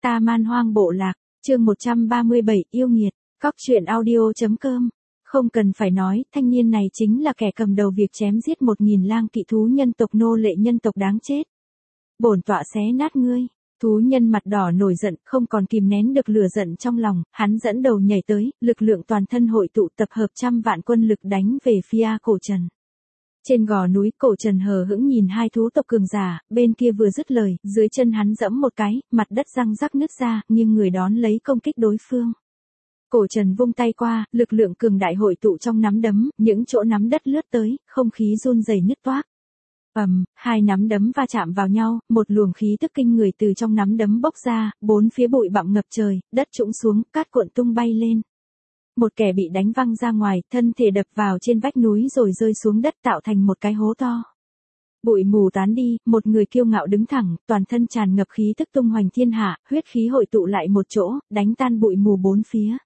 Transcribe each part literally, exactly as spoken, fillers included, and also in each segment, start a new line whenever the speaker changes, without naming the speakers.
Ta Man Hoang Bộ Lạc, chương một trăm ba mươi bảy, yêu nghiệt, cóc truyện audio.com. Không cần phải nói, thanh niên này chính là kẻ cầm đầu việc chém giết một nghìn lang kỵ thú nhân tộc nô lệ nhân tộc đáng chết. Bổn tọa xé nát ngươi. Thú nhân mặt đỏ nổi giận, không còn kìm nén được lửa giận trong lòng, hắn dẫn đầu nhảy tới, lực lượng toàn thân hội tụ tập hợp trăm vạn quân lực đánh về phía Cổ Trần. Trên gò núi, Cổ Trần hờ hững nhìn hai thú tộc cường giả, bên kia vừa dứt lời, dưới chân hắn giẫm một cái, mặt đất răng rắc nứt ra, nhưng người đón lấy công kích đối phương. Cổ Trần vung tay qua, lực lượng cường đại hội tụ trong nắm đấm, những chỗ nắm đất lướt tới, không khí run rẩy nứt toác. Ầm, hai nắm đấm va chạm vào nhau, một luồng khí tức kinh người từ trong nắm đấm bốc ra, bốn phía bụi bặm ngập trời, đất trũng xuống, cát cuộn tung bay lên. Một kẻ bị đánh văng ra ngoài, thân thể đập vào trên vách núi rồi rơi xuống đất tạo thành một cái hố to. Bụi mù tán đi, một người kiêu ngạo đứng thẳng, toàn thân tràn ngập khí tức tung hoành thiên hạ, huyết khí hội tụ lại một chỗ, đánh tan bụi mù bốn phía.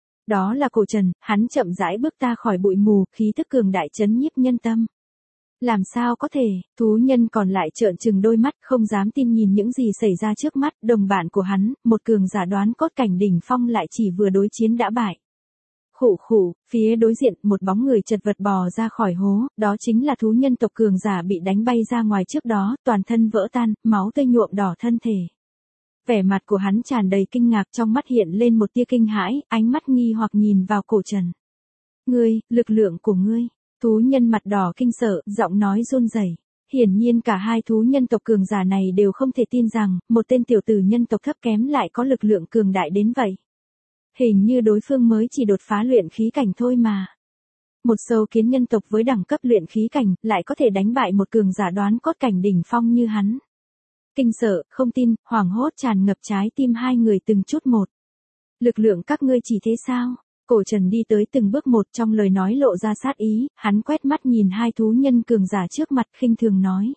Đó là Cổ Trần, hắn chậm rãi bước ra khỏi bụi mù, khí tức cường đại chấn nhiếp nhân tâm. Làm sao có thể, thú nhân còn lại trợn trừng đôi mắt, không dám tin nhìn những gì xảy ra trước mắt, đồng bạn của hắn, một cường giả đoán cốt cảnh đỉnh phong lại chỉ vừa đối chiến đã bại. Khụ khụ, phía đối diện, một bóng người chật vật bò ra khỏi hố, đó chính là thú nhân tộc cường giả bị đánh bay ra ngoài trước đó, toàn thân vỡ tan, máu tươi nhuộm đỏ thân thể. Vẻ mặt của hắn tràn đầy kinh ngạc, trong mắt hiện lên một tia kinh hãi, ánh mắt nghi hoặc nhìn vào Cổ Trần. Ngươi, lực lượng của ngươi. Thú nhân mặt đỏ kinh sợ, giọng nói run rẩy. Hiển nhiên cả hai thú nhân tộc cường giả này đều không thể tin rằng, một tên tiểu tử nhân tộc thấp kém lại có lực lượng cường đại đến vậy. Hình như đối phương mới chỉ đột phá luyện khí cảnh thôi mà. Một sâu kiến nhân tộc với đẳng cấp luyện khí cảnh, lại có thể đánh bại một cường giả đoán cốt cảnh đỉnh phong như hắn. Kinh sợ, không tin, hoảng hốt tràn ngập trái tim hai người từng chút một. Lực lượng các ngươi chỉ thế sao? Cổ Trần đi tới từng bước một, trong lời nói lộ ra sát ý, hắn quét mắt nhìn hai thú nhân cường giả trước mặt khinh thường nói.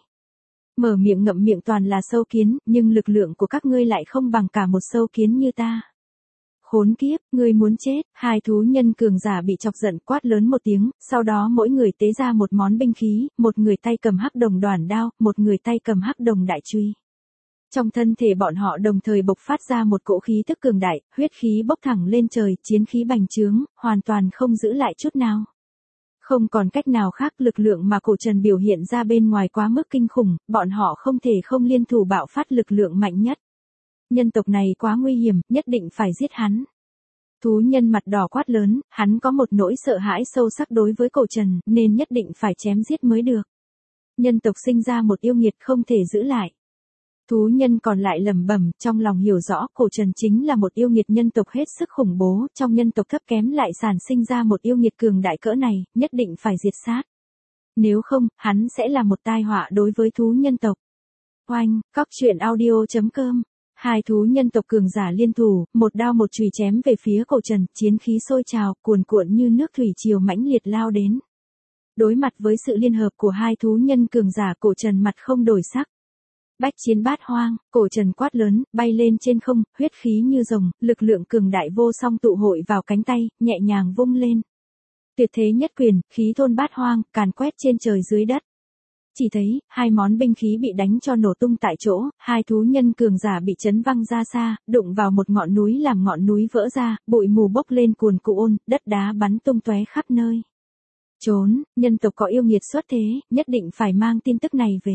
Mở miệng ngậm miệng toàn là sâu kiến, nhưng lực lượng của các ngươi lại không bằng cả một sâu kiến như ta. Khốn kiếp, ngươi muốn chết. Hai thú nhân cường giả bị chọc giận quát lớn một tiếng, sau đó mỗi người tế ra một món binh khí, một người tay cầm hắc đồng đoản đao, một người tay cầm hắc đồng đại truy. Trong thân thể bọn họ đồng thời bộc phát ra một cỗ khí tức cường đại, huyết khí bốc thẳng lên trời, chiến khí bành trướng, hoàn toàn không giữ lại chút nào. Không còn cách nào khác, lực lượng mà Cổ Trần biểu hiện ra bên ngoài quá mức kinh khủng, bọn họ không thể không liên thủ bạo phát lực lượng mạnh nhất. Nhân tộc này quá nguy hiểm, nhất định phải giết hắn. Thú nhân mặt đỏ quát lớn, hắn có một nỗi sợ hãi sâu sắc đối với Cổ Trần, nên nhất định phải chém giết mới được. Nhân tộc sinh ra một yêu nghiệt không thể giữ lại. Thú nhân còn lại lẩm bẩm, trong lòng hiểu rõ Cổ Trần chính là một yêu nghiệt nhân tộc hết sức khủng bố, trong nhân tộc thấp kém lại sản sinh ra một yêu nghiệt cường đại cỡ này, nhất định phải diệt sát. Nếu không, hắn sẽ là một tai họa đối với thú nhân tộc. Oanh, cóc truyện audio.com. Hai thú nhân tộc cường giả liên thủ, một đao một chùy chém về phía Cổ Trần, chiến khí sôi trào, cuồn cuộn như nước thủy triều mãnh liệt lao đến. Đối mặt với sự liên hợp của hai thú nhân cường giả, Cổ Trần mặt không đổi sắc. Bách chiến bát hoang, Cổ Trần quát lớn, bay lên trên không, huyết khí như rồng, lực lượng cường đại vô song tụ hội vào cánh tay, nhẹ nhàng vung lên. Tuyệt thế nhất quyền, khí thôn bát hoang, càn quét trên trời dưới đất. Chỉ thấy, hai món binh khí bị đánh cho nổ tung tại chỗ, hai thú nhân cường giả bị chấn văng ra xa, đụng vào một ngọn núi làm ngọn núi vỡ ra, bụi mù bốc lên cuồn cuộn, đất đá bắn tung tóe khắp nơi. Trốn, nhân tộc có yêu nghiệt xuất thế, nhất định phải mang tin tức này về.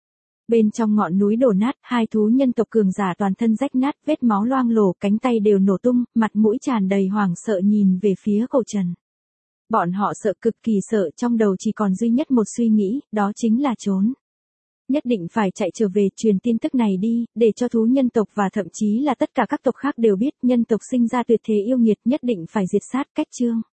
Bên trong ngọn núi đổ nát, hai thú nhân tộc cường giả toàn thân rách nát, vết máu loang lổ, cánh tay đều nổ tung, mặt mũi tràn đầy hoảng sợ nhìn về phía Cổ Trần. Bọn họ sợ, cực kỳ sợ, trong đầu chỉ còn duy nhất một suy nghĩ, đó chính là trốn. Nhất định phải chạy trở về, truyền tin tức này đi, để cho thú nhân tộc và thậm chí là tất cả các tộc khác đều biết, nhân tộc sinh ra tuyệt thế yêu nghiệt, nhất định phải diệt sát. Cách chương.